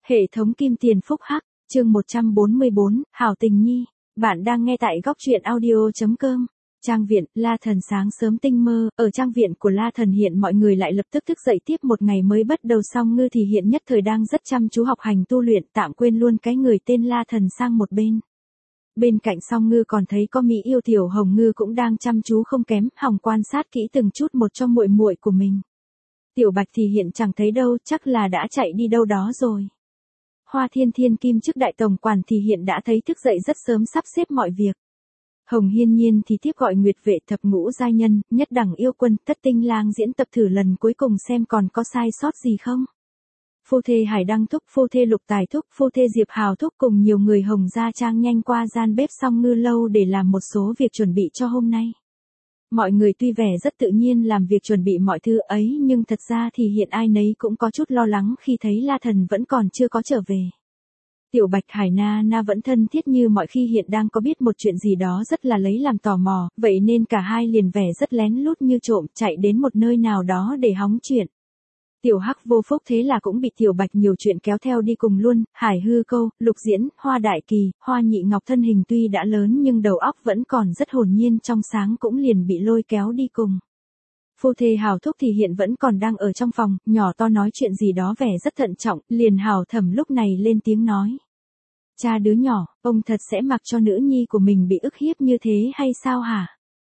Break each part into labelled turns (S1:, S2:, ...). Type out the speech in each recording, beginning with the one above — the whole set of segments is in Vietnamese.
S1: Hệ thống Kim Tiền Phúc Hắc, chương 144, Hảo Tình Nhi. Bạn đang nghe tại góc truyện audio.com. Trang viện, La Thần sáng sớm tinh mơ, ở trang viện của La Thần hiện mọi người lại lập tức thức dậy tiếp một ngày mới bắt đầu. Song Ngư thì hiện nhất thời đang rất chăm chú học hành tu luyện, tạm quên luôn cái người tên La Thần sang một bên. Bên cạnh Song Ngư còn thấy có Mỹ yêu Tiểu Hồng Ngư cũng đang chăm chú không kém, hòng quan sát kỹ từng chút một cho muội muội của mình. Tiểu Bạch thì hiện chẳng thấy đâu, chắc là đã chạy đi đâu đó rồi. Hoa Thiên Thiên Kim chức đại tổng quản thì hiện đã thấy thức dậy rất sớm sắp xếp mọi việc. Hồng Hiên Nhiên thì tiếp gọi Nguyệt Vệ thập ngũ giai nhân, nhất đẳng yêu quân, Tất Tinh Lang diễn tập thử lần cuối cùng xem còn có sai sót gì không. Phu thê Hải Đăng thúc, phu thê Lục Tài thúc, phu thê Diệp Hào thúc cùng nhiều người Hồng gia trang nhanh qua gian bếp Song Ngư lâu để làm một số việc chuẩn bị cho hôm nay. Mọi người tuy vẻ rất tự nhiên làm việc chuẩn bị mọi thứ ấy, nhưng thật ra thì hiện ai nấy cũng có chút lo lắng khi thấy La Thần vẫn còn chưa có trở về. Tiểu Bạch Hải Na Na vẫn thân thiết như mọi khi, hiện đang có biết một chuyện gì đó rất là lấy làm tò mò, vậy nên cả hai liền vẻ rất lén lút như trộm chạy đến một nơi nào đó để hóng chuyện. Tiểu Hắc vô phúc thế là cũng bị Tiểu Bạch nhiều chuyện kéo theo đi cùng luôn. Hải Hư Câu, Lục Diễn, Hoa Đại Kỳ, Hoa Nhị Ngọc thân hình tuy đã lớn nhưng đầu óc vẫn còn rất hồn nhiên trong sáng, cũng liền bị lôi kéo đi cùng. Phu thê Hào thúc thì hiện vẫn còn đang ở trong phòng, nhỏ to nói chuyện gì đó vẻ rất thận trọng, liền Hào Thẩm lúc này lên tiếng nói. Cha đứa nhỏ, ông thật sẽ mặc cho nữ nhi của mình bị ức hiếp như thế hay sao hả?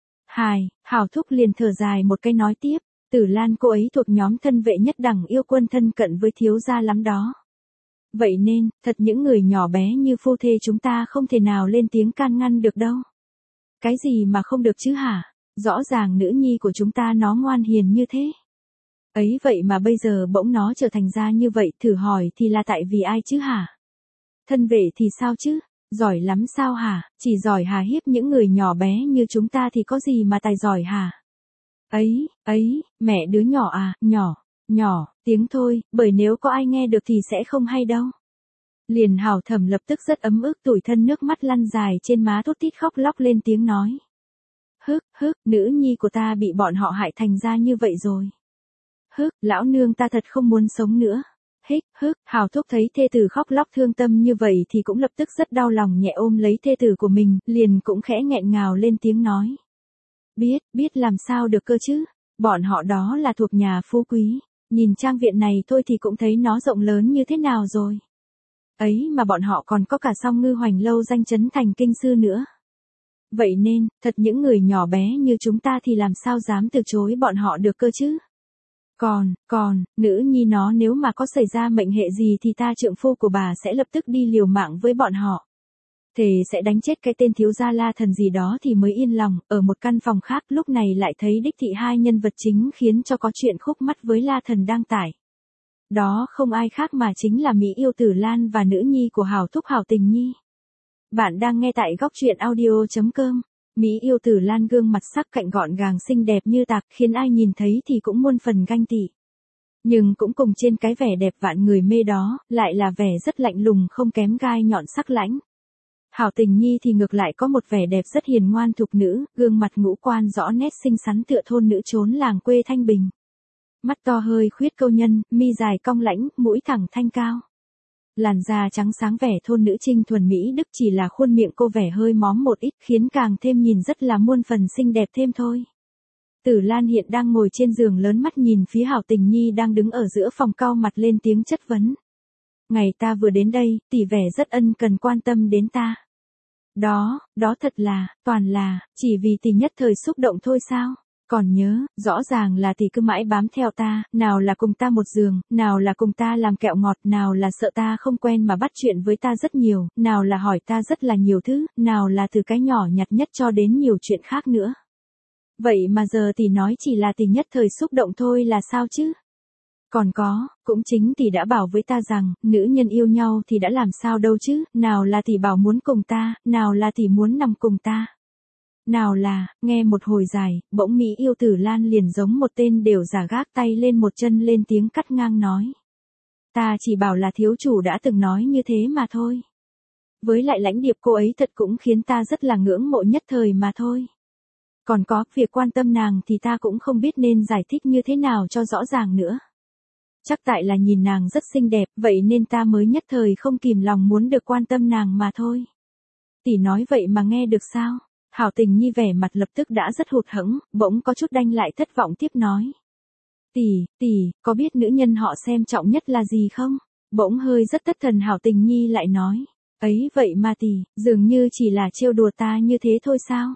S1: Hào thúc liền thở dài một cái nói tiếp. Tử Lan cô ấy thuộc nhóm thân vệ nhất đẳng yêu quân, thân cận với thiếu gia lắm đó. Vậy nên, thật những người nhỏ bé như phu thê chúng ta không thể nào lên tiếng can ngăn được đâu. Cái gì mà không được chứ hả? Rõ ràng nữ nhi của chúng ta nó ngoan hiền như thế. Ấy vậy mà bây giờ bỗng nó trở thành ra như vậy, thử hỏi thì là tại vì ai chứ hả? Thân vệ thì sao chứ? Giỏi lắm sao hả? Chỉ giỏi hà hiếp những người nhỏ bé như chúng ta thì có gì mà tài giỏi hả? Mẹ đứa nhỏ à, nhỏ, tiếng thôi, bởi nếu có ai nghe được thì sẽ không hay đâu. Liền Hào Thẩm lập tức rất ấm ức, tủi thân, nước mắt lăn dài trên má, thút thít khóc lóc lên tiếng nói. Nữ nhi của ta bị bọn họ hại thành ra như vậy rồi. Lão nương ta thật không muốn sống nữa. Hào thúc thấy thê tử khóc lóc thương tâm như vậy thì cũng lập tức rất đau lòng, nhẹ ôm lấy thê tử của mình, liền cũng khẽ nghẹn ngào lên tiếng nói. Biết làm sao được cơ chứ, bọn họ đó là thuộc nhà phú quý, nhìn trang viện này thôi thì cũng thấy nó rộng lớn như thế nào rồi. Ấy mà bọn họ còn có cả Song Ngư Hoành lâu danh chấn thành kinh sư nữa. Vậy nên, thật những người nhỏ bé như chúng ta thì làm sao dám từ chối bọn họ được cơ chứ. Còn, nữ nhi nó nếu mà có xảy ra mệnh hệ gì thì ta trượng phu của bà sẽ lập tức đi liều mạng với bọn họ. Thề sẽ đánh chết cái tên thiếu gia La Thần gì đó thì mới yên lòng. Ở một căn phòng khác lúc này lại thấy đích thị hai nhân vật chính khiến cho có chuyện khúc mắc với La Thần đang tải. Đó không ai khác mà chính là Mỹ yêu Tử Lan và nữ nhi của Hào thúc Hảo Tình Nhi. Bạn đang nghe tại góc truyện audio.com. Mỹ yêu Tử Lan gương mặt sắc cạnh gọn gàng xinh đẹp như tạc, khiến ai nhìn thấy thì cũng muôn phần ganh tị. Nhưng cũng cùng trên cái vẻ đẹp vạn người mê đó, lại là vẻ rất lạnh lùng không kém gai nhọn sắc lãnh. Hảo Tình Nhi thì ngược lại có một vẻ đẹp rất hiền ngoan thục nữ, gương mặt ngũ quan rõ nét xinh xắn tựa thôn nữ trốn làng quê Thanh Bình. Mắt to hơi khuyết câu nhân, mi dài cong lãnh, mũi thẳng thanh cao. Làn da trắng sáng vẻ thôn nữ trinh thuần mỹ đức, chỉ là khuôn miệng cô vẻ hơi móm một ít khiến càng thêm nhìn rất là muôn phần xinh đẹp thêm thôi. Tử Lan hiện đang ngồi trên giường lớn, mắt nhìn phía Hảo Tình Nhi đang đứng ở giữa phòng, cau mặt lên tiếng chất vấn. Ngày ta vừa đến đây, tỷ vẻ rất ân cần quan tâm đến ta. Đó thật là, toàn là, chỉ vì tỷ nhất thời xúc động thôi sao? Còn nhớ, rõ ràng là tỷ cứ mãi bám theo ta, nào là cùng ta một giường, nào là cùng ta làm kẹo ngọt, nào là sợ ta không quen mà bắt chuyện với ta rất nhiều, nào là hỏi ta rất là nhiều thứ, nào là từ cái nhỏ nhặt nhất cho đến nhiều chuyện khác nữa. Vậy mà giờ tỷ nói chỉ là tỷ nhất thời xúc động thôi là sao chứ? Còn có, cũng chính tỷ đã bảo với ta rằng, nữ nhân yêu nhau thì đã làm sao đâu chứ, nào là tỷ bảo muốn cùng ta, nào là tỷ muốn nằm cùng ta. Nào là, nghe một hồi dài, bỗng Mỹ yêu Tử Lan liền giống một tên đều giả, gác tay lên một chân lên tiếng cắt ngang nói. Ta chỉ bảo là thiếu chủ đã từng nói như thế mà thôi. Với lại lãnh điệp cô ấy thật cũng khiến ta rất là ngưỡng mộ nhất thời mà thôi. Còn có, việc quan tâm nàng thì ta cũng không biết nên giải thích như thế nào cho rõ ràng nữa. Chắc tại là nhìn nàng rất xinh đẹp, vậy nên ta mới nhất thời không kìm lòng muốn được quan tâm nàng mà thôi. Tỷ nói vậy mà nghe được sao? Hảo Tình Nhi vẻ mặt lập tức đã rất hụt hẫng, bỗng có chút đanh lại thất vọng tiếp nói. Tỷ, có biết nữ nhân họ xem trọng nhất là gì không? Bỗng hơi rất thất thần Hảo Tình Nhi lại nói. Ấy vậy mà tỷ, dường như chỉ là trêu đùa ta như thế thôi sao?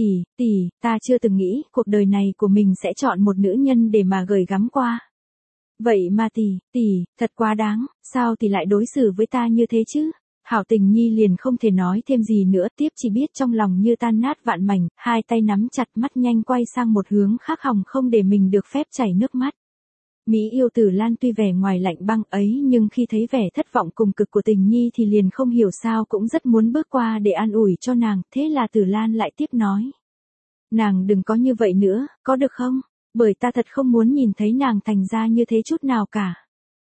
S1: Tỷ, ta chưa từng nghĩ cuộc đời này của mình sẽ chọn một nữ nhân để mà gửi gắm qua. Vậy mà tỷ, thật quá đáng, sao tỷ lại đối xử với ta như thế chứ? Hảo Tình Nhi liền không thể nói thêm gì nữa, tiếp chỉ biết trong lòng như tan nát vạn mảnh, hai tay nắm chặt, mắt nhanh quay sang một hướng khác hòng không để mình được phép chảy nước mắt. Mỹ Yêu Tử Lan tuy vẻ ngoài lạnh băng ấy nhưng khi thấy vẻ thất vọng cùng cực của Tình Nhi thì liền không hiểu sao cũng rất muốn bước qua để an ủi cho nàng, thế là Tử Lan lại tiếp nói. Nàng đừng có như vậy nữa, có được không? Bởi ta thật không muốn nhìn thấy nàng thành ra như thế chút nào cả.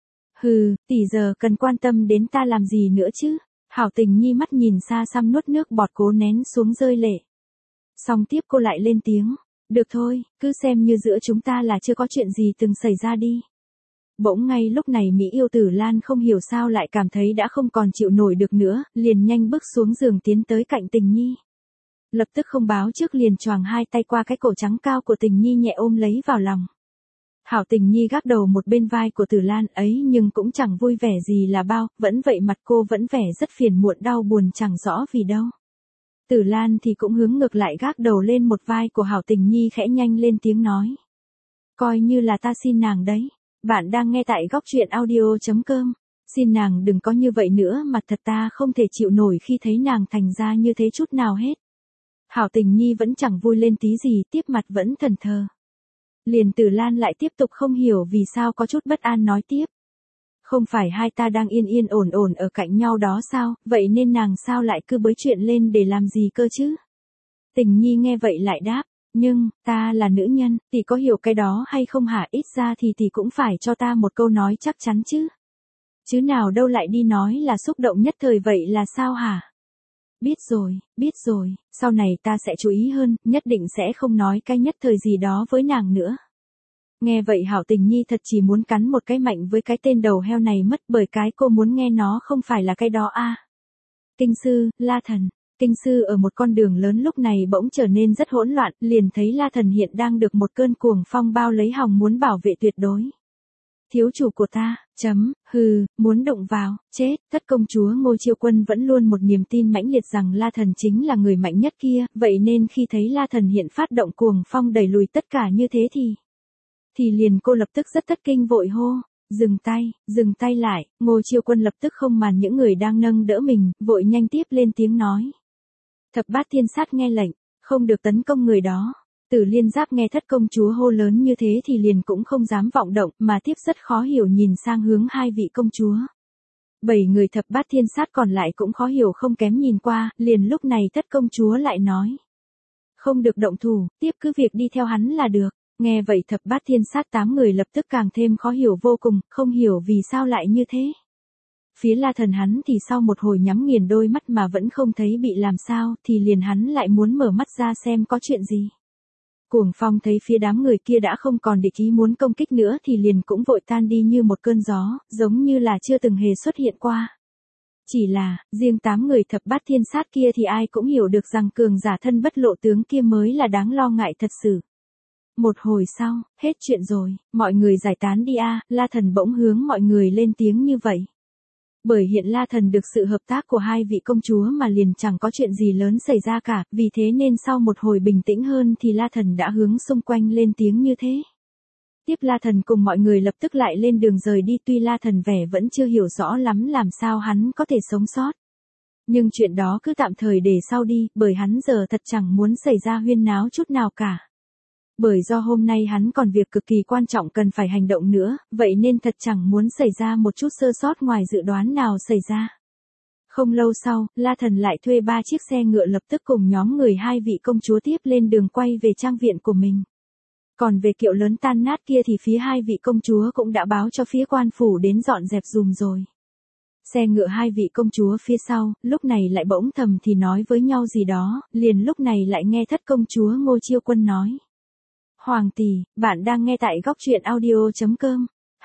S1: Hừ, tỷ giờ cần quan tâm đến ta làm gì nữa chứ? Hảo Tình Nhi mắt nhìn xa xăm nuốt nước bọt cố nén xuống rơi lệ. Xong tiếp cô lại lên tiếng. Được thôi, cứ xem như giữa chúng ta là chưa có chuyện gì từng xảy ra đi. Bỗng ngay lúc này Mỹ Yêu Tử Lan không hiểu sao lại cảm thấy đã không còn chịu nổi được nữa, liền nhanh bước xuống giường tiến tới cạnh Tình Nhi. Lập tức không báo trước liền choàng hai tay qua cái cổ trắng cao của Tình Nhi nhẹ ôm lấy vào lòng. Hảo Tình Nhi gác đầu một bên vai của Tử Lan ấy nhưng cũng chẳng vui vẻ gì là bao, vẫn vậy mặt cô vẫn vẻ rất phiền muộn đau buồn chẳng rõ vì đâu. Tử Lan thì cũng hướng ngược lại gác đầu lên một vai của Hảo Tình Nhi khẽ nhanh lên tiếng nói. Coi như là ta xin nàng đấy. Bạn đang nghe tại góc truyện audio.com. Xin nàng đừng có như vậy nữa mà thật ta không thể chịu nổi khi thấy nàng thành ra như thế chút nào hết. Hảo Tình Nhi vẫn chẳng vui lên tí gì, tiếp mặt vẫn thẫn thờ. Liền Tử Lan lại tiếp tục không hiểu vì sao có chút bất an nói tiếp. Không phải hai ta đang yên yên ổn ổn ở cạnh nhau đó sao, vậy nên nàng sao lại cứ bới chuyện lên để làm gì cơ chứ? Tình Nhi nghe vậy lại đáp, nhưng, ta là nữ nhân, tỷ có hiểu cái đó hay không hả? Ít ra thì tỷ cũng phải cho ta một câu nói chắc chắn chứ. Chứ nào đâu lại đi nói là xúc động nhất thời vậy là sao hả? Biết rồi, sau này ta sẽ chú ý hơn, nhất định sẽ không nói cái nhất thời gì đó với nàng nữa. Nghe vậy Hảo Tình Nhi thật chỉ muốn cắn một cái mạnh với cái tên đầu heo này mất bởi cái cô muốn nghe nó không phải là cái đó a. Kinh sư, La Thần. Kinh sư ở một con đường lớn lúc này bỗng trở nên rất hỗn loạn, liền thấy La Thần hiện đang được một cơn cuồng phong bao lấy hòng muốn bảo vệ tuyệt đối. Thiếu chủ của ta, muốn đụng vào, chết, thất công chúa Ngô Chiêu Quân vẫn luôn một niềm tin mãnh liệt rằng La Thần chính là người mạnh nhất kia, vậy nên khi thấy La Thần hiện phát động cuồng phong đẩy lùi tất cả như thế thì liền cô lập tức rất thất kinh vội hô, dừng tay lại, Ngô Chiêu Quân lập tức không màn những người đang nâng đỡ mình, vội nhanh tiếp lên tiếng nói. Thập bát thiên sát nghe lệnh, không được tấn công người đó. Tử Liên Giáp nghe thất công chúa hô lớn như thế thì liền cũng không dám vọng động mà tiếp rất khó hiểu nhìn sang hướng hai vị công chúa. 7 người thập bát thiên sát còn lại cũng khó hiểu không kém nhìn qua, liền lúc này thất công chúa lại nói. Không được động thủ, tiếp cứ việc đi theo hắn là được. Nghe vậy thập bát thiên sát 8 người lập tức càng thêm khó hiểu vô cùng, không hiểu vì sao lại như thế. Phía La Thần hắn thì sau một hồi nhắm nghiền đôi mắt mà vẫn không thấy bị làm sao thì liền hắn lại muốn mở mắt ra xem có chuyện gì. Cuồng phong thấy phía đám người kia đã không còn địch ý muốn công kích nữa thì liền cũng vội tan đi như một cơn gió, giống như là chưa từng hề xuất hiện qua. Chỉ là, riêng 8 người thập bát thiên sát kia thì ai cũng hiểu được rằng cường giả thân bất lộ tướng kia mới là đáng lo ngại thật sự. Một hồi sau, hết chuyện rồi, mọi người giải tán đi a. La Thần bỗng hướng mọi người lên tiếng như vậy. Bởi hiện La Thần được sự hợp tác của hai vị công chúa mà liền chẳng có chuyện gì lớn xảy ra cả, vì thế nên sau một hồi bình tĩnh hơn thì La Thần đã hướng xung quanh lên tiếng như thế. Tiếp La Thần cùng mọi người lập tức lại lên đường rời đi, tuy La Thần vẻ vẫn chưa hiểu rõ lắm làm sao hắn có thể sống sót. Nhưng chuyện đó cứ tạm thời để sau đi, bởi hắn giờ thật chẳng muốn xảy ra huyên náo chút nào cả. Bởi do hôm nay hắn còn việc cực kỳ quan trọng cần phải hành động nữa, vậy nên thật chẳng muốn xảy ra một chút sơ sót ngoài dự đoán nào xảy ra. Không lâu sau, La Thần lại thuê 3 chiếc xe ngựa lập tức cùng nhóm người hai vị công chúa tiếp lên đường quay về trang viện của mình. Còn về kiệu lớn tan nát kia thì phía hai vị công chúa cũng đã báo cho phía quan phủ đến dọn dẹp dùm rồi. Xe ngựa hai vị công chúa phía sau, lúc này lại bỗng thầm thì nói với nhau gì đó, liền lúc này lại nghe thất công chúa Ngô Chiêu Quân nói. Hoàng tỷ, bạn đang nghe tại góc truyện audio.com.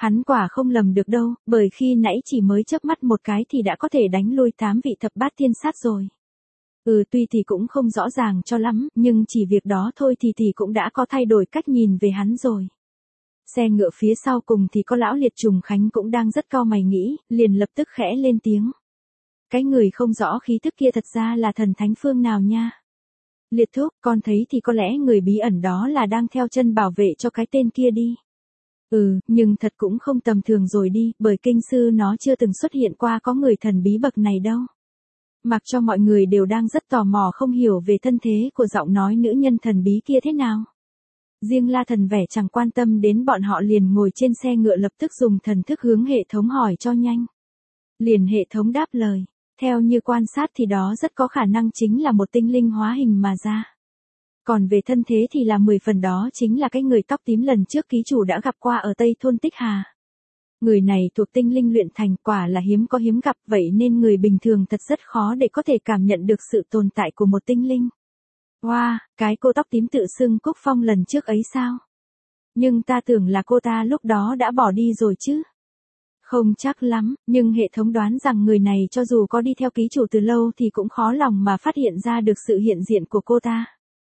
S1: Hắn quả không lầm được đâu, bởi khi nãy chỉ mới chớp mắt một cái thì đã có thể đánh lui 8 vị thập bát thiên sát rồi. Tuy thì cũng không rõ ràng cho lắm, nhưng chỉ việc đó thôi thì cũng đã có thay đổi cách nhìn về hắn rồi. Xe ngựa phía sau cùng thì có lão Liệt Trùng Khánh cũng đang rất cau mày nghĩ, liền lập tức khẽ lên tiếng. Cái người không rõ khí thức kia thật ra là thần thánh phương nào nha. Liệt thúc, con thấy thì có lẽ người bí ẩn đó là đang theo chân bảo vệ cho cái tên kia đi. Nhưng thật cũng không tầm thường rồi đi, bởi kinh sư nó chưa từng xuất hiện qua có người thần bí bậc này đâu. Mặc cho mọi người đều đang rất tò mò không hiểu về thân thế của giọng nói nữ nhân thần bí kia thế nào. Riêng La Thần vẻ chẳng quan tâm đến bọn họ, liền ngồi trên xe ngựa lập tức dùng thần thức hướng hệ thống hỏi cho nhanh. Liền hệ thống đáp lời, theo như quan sát thì đó rất có khả năng chính là một tinh linh hóa hình mà ra. Còn về thân thế thì là 10 phần đó chính là cái người tóc tím lần trước ký chủ đã gặp qua ở Tây Thôn Tích Hà. Người này thuộc tinh linh luyện thành, quả là hiếm có hiếm gặp, vậy nên người bình thường thật rất khó để có thể cảm nhận được sự tồn tại của một tinh linh. Wow, cái cô tóc tím tự xưng Cúc Phong lần trước ấy sao? Nhưng ta tưởng là cô ta lúc đó đã bỏ đi rồi chứ. Không chắc lắm, nhưng hệ thống đoán rằng người này cho dù có đi theo ký chủ từ lâu thì cũng khó lòng mà phát hiện ra được sự hiện diện của cô ta.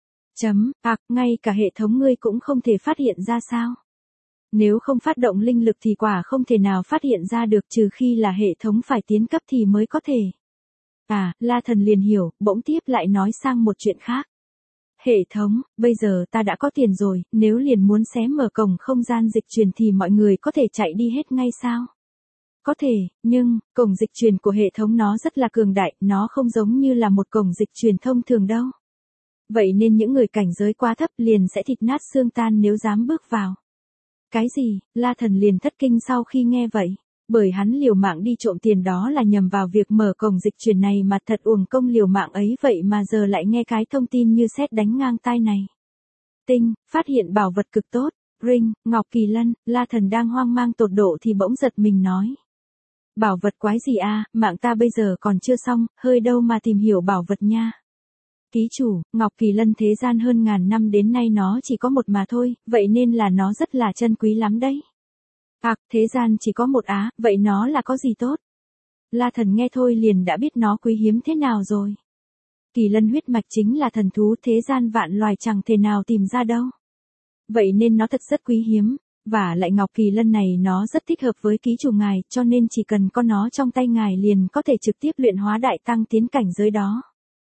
S1: Ngay cả hệ thống ngươi cũng không thể phát hiện ra sao? Nếu không phát động linh lực thì quả không thể nào phát hiện ra được, trừ khi là hệ thống phải tiến cấp thì mới có thể. La Thần liền hiểu, bỗng tiếp lại nói sang một chuyện khác. Hệ thống, bây giờ ta đã có tiền rồi, nếu liền muốn xé mở cổng không gian dịch truyền thì mọi người có thể chạy đi hết ngay sao? Có thể, nhưng, cổng dịch truyền của hệ thống nó rất là cường đại, nó không giống như là một cổng dịch truyền thông thường đâu. Vậy nên những người cảnh giới quá thấp liền sẽ thịt nát xương tan nếu dám bước vào. Cái gì? La Thần liền thất kinh sau khi nghe vậy. Bởi hắn liều mạng đi trộm tiền đó là nhằm vào việc mở cổng dịch truyền này mà thật uổng công liều mạng ấy, vậy mà giờ lại nghe cái thông tin như sét đánh ngang tai này. Phát hiện bảo vật cực tốt, Ring, Ngọc Kỳ Lân. La Thần đang hoang mang tột độ thì bỗng giật mình nói. Bảo vật quái gì mạng ta bây giờ còn chưa xong, hơi đâu mà tìm hiểu bảo vật nha. Ký chủ, Ngọc Kỳ Lân thế gian hơn ngàn năm đến nay nó chỉ có một mà thôi, vậy nên là nó rất là chân quý lắm đấy. Thế gian chỉ có một vậy nó là có gì tốt? La Thần nghe thôi liền đã biết nó quý hiếm thế nào rồi. Kỳ lân huyết mạch chính là thần thú thế gian vạn loài chẳng thể nào tìm ra đâu. Vậy nên nó thật rất quý hiếm, và lại Ngọc Kỳ Lân này nó rất thích hợp với ký chủ ngài, cho nên chỉ cần có nó trong tay ngài liền có thể trực tiếp luyện hóa đại tăng tiến cảnh giới đó.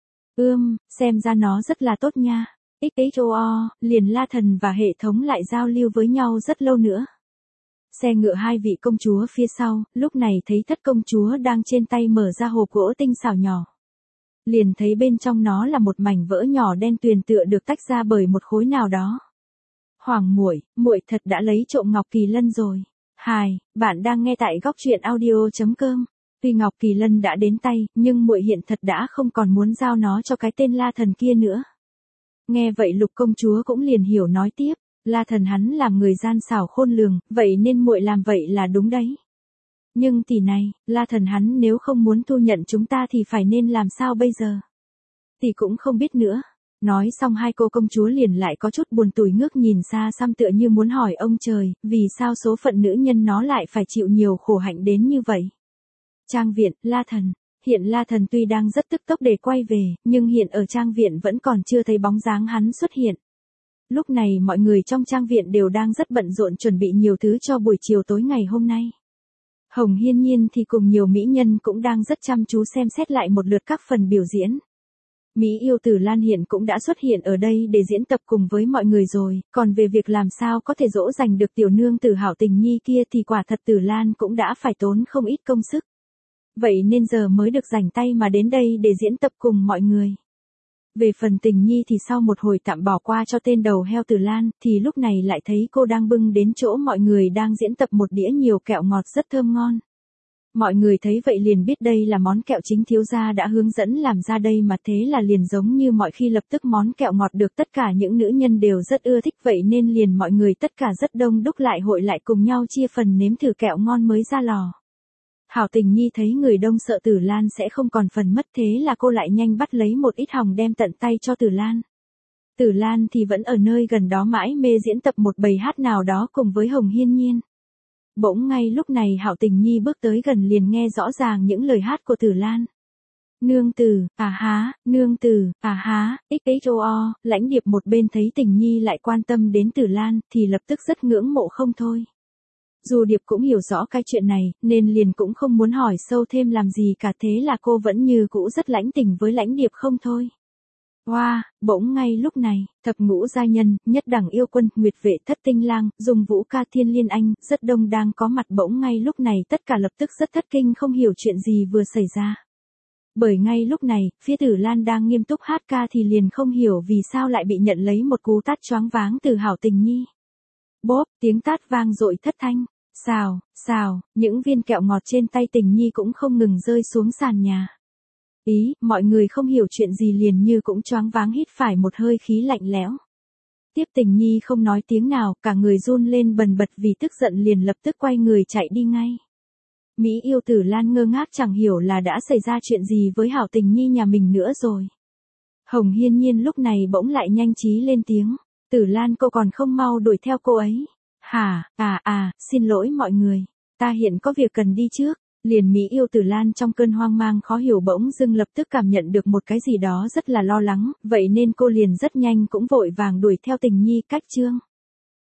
S1: Xem ra nó rất là tốt nha. XXOO, liền La Thần và hệ thống lại giao lưu với nhau rất lâu nữa. Xe ngựa hai vị công chúa phía sau, lúc này thấy thất công chúa đang trên tay mở ra hộp gỗ tinh xảo nhỏ. Liền thấy bên trong nó là một mảnh vỡ nhỏ đen tuyền tựa được tách ra bởi một khối nào đó. Hoàng muội thật đã lấy trộm Ngọc Kỳ Lân rồi. Bạn đang nghe tại góc truyện audio.com. Tuy Ngọc Kỳ Lân đã đến tay, nhưng muội hiện thật đã không còn muốn giao nó cho cái tên La Thần kia nữa. Nghe vậy Lục công chúa cũng liền hiểu nói tiếp. La Thần hắn làm người gian xảo khôn lường, vậy nên muội làm vậy là đúng đấy. Nhưng tỷ này, La Thần hắn nếu không muốn thu nhận chúng ta thì phải nên làm sao bây giờ? Tỷ cũng không biết nữa. Nói xong hai cô công chúa liền lại có chút buồn tủi ngước nhìn xa xăm tựa như muốn hỏi ông trời, vì sao số phận nữ nhân nó lại phải chịu nhiều khổ hạnh đến như vậy? Trang viện, La Thần. Hiện La Thần tuy đang rất tức tốc để quay về, nhưng hiện ở trang viện vẫn còn chưa thấy bóng dáng hắn xuất hiện. Lúc này mọi người trong trang viện đều đang rất bận rộn chuẩn bị nhiều thứ cho buổi chiều tối ngày hôm nay. Hồng Hiên Nhiên thì cùng nhiều mỹ nhân cũng đang rất chăm chú xem xét lại một lượt các phần biểu diễn. Mỹ yêu tử Lan hiện cũng đã xuất hiện ở đây để diễn tập cùng với mọi người rồi, còn về việc làm sao có thể dỗ dành được tiểu nương tử hảo tình nhi kia thì quả thật Tử Lan cũng đã phải tốn không ít công sức. Vậy nên giờ mới được rảnh tay mà đến đây để diễn tập cùng mọi người. Về phần Tình Nhi thì sau một hồi tạm bỏ qua cho tên đầu heo Tử Lan, thì lúc này lại thấy cô đang bưng đến chỗ mọi người đang diễn tập một đĩa nhiều kẹo ngọt rất thơm ngon. Mọi người thấy vậy liền biết đây là món kẹo chính thiếu gia đã hướng dẫn làm ra đây mà, thế là liền giống như mọi khi lập tức món kẹo ngọt được tất cả những nữ nhân đều rất ưa thích, vậy nên liền mọi người tất cả rất đông đúc lại hội lại cùng nhau chia phần nếm thử kẹo ngon mới ra lò. Hảo Tình Nhi thấy người đông sợ Tử Lan sẽ không còn phần mất, thế là cô lại nhanh bắt lấy một ít hồng đem tận tay cho Tử Lan. Tử Lan thì vẫn ở nơi gần đó mãi mê diễn tập một bài hát nào đó cùng với Hồng Hiên Nhiên. Bỗng ngay lúc này Hạo Tình Nhi bước tới gần liền nghe rõ ràng những lời hát của Tử Lan. Nương tử, à há, nương tử, à há, XXOO, Lãnh Điệp một bên thấy Tình Nhi lại quan tâm đến Tử Lan, thì lập tức rất ngưỡng mộ không thôi. Dù Điệp cũng hiểu rõ cái chuyện này, nên liền cũng không muốn hỏi sâu thêm làm gì cả, thế là cô vẫn như cũ rất lãnh tình với Lãnh Điệp không thôi. Wow, bỗng ngay lúc này, thập ngũ gia nhân, nhất đẳng yêu quân, nguyệt vệ thất tinh lang, dùng vũ ca thiên liên anh, rất đông đang có mặt, bỗng ngay lúc này tất cả lập tức rất thất kinh không hiểu chuyện gì vừa xảy ra. Bởi ngay lúc này, phía Tử Lan đang nghiêm túc hát ca thì liền không hiểu vì sao lại bị nhận lấy một cú tát choáng váng từ Hảo Tình Nhi. Bốp, tiếng tát vang dội thất thanh. Xào, xào, những viên kẹo ngọt trên tay Tình Nhi cũng không ngừng rơi xuống sàn nhà. Mọi người không hiểu chuyện gì liền như cũng choáng váng hít phải một hơi khí lạnh lẽo. Tiếp Tình Nhi không nói tiếng nào, cả người run lên bần bật vì tức giận liền lập tức quay người chạy đi ngay. Mỹ yêu Tử Lan ngơ ngác chẳng hiểu là đã xảy ra chuyện gì với Hảo Tình Nhi nhà mình nữa rồi. Hồng Hiên Nhiên lúc này bỗng lại nhanh trí lên tiếng. Tử Lan cô còn không mau đuổi theo cô ấy. Hả, xin lỗi mọi người. Ta hiện có việc cần đi trước. Liền Mỹ yêu Tử Lan trong cơn hoang mang khó hiểu bỗng dưng lập tức cảm nhận được một cái gì đó rất là lo lắng, vậy nên cô liền rất nhanh cũng vội vàng đuổi theo Tình Nhi cách chương.